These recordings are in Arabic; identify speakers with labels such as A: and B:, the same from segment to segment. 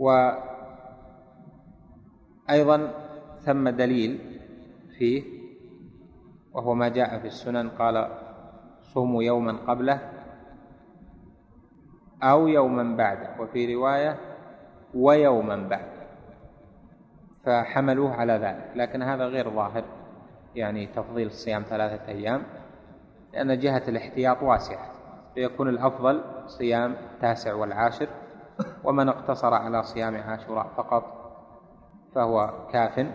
A: وأيضا ثم دليل فيه، وهو ما جاء في السنن، قال صوموا يوما قبله أو يوما بعده، وفي رواية ويوما بعده، فحملوه على ذلك. لكن هذا غير ظاهر، يعني تفضيل الصيام 3 أيام، لأن جهة الاحتياط واسعة، فيكون الأفضل صيام 9 و10، ومن اقتصر على صيام عاشوراء فقط فهو كاف.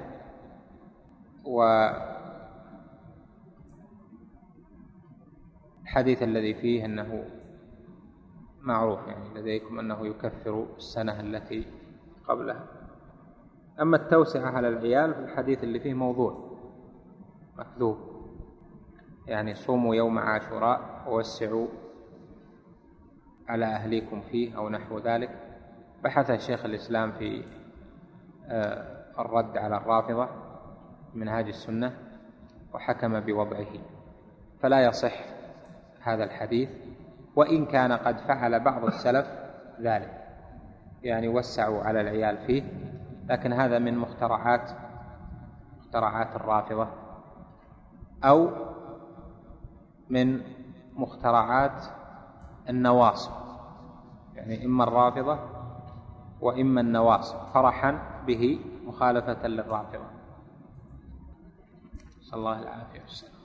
A: والحديث الذي فيه أنه معروف يعني لديكم أنه يكفر السنة التي قبلها. أما التوسعة على العيال في الحديث اللي فيه موضوع مكذوب، يعني صوموا يوم عاشوراء ووسعوا على أهليكم فيه أو نحو ذلك. بحث شيخ الإسلام في الرد على الرافضة منهاج السنة وحكم بوضعه، فلا يصح هذا الحديث، وإن كان قد فعل بعض السلف ذلك، يعني وسعوا على العيال فيه، لكن هذا من مخترعات الرافضة أو من مخترعات النواصب، يعني إما الرافضة وإما النواصب، فرحا به مخالفة للرافضة. صلى الله العافية والسلام.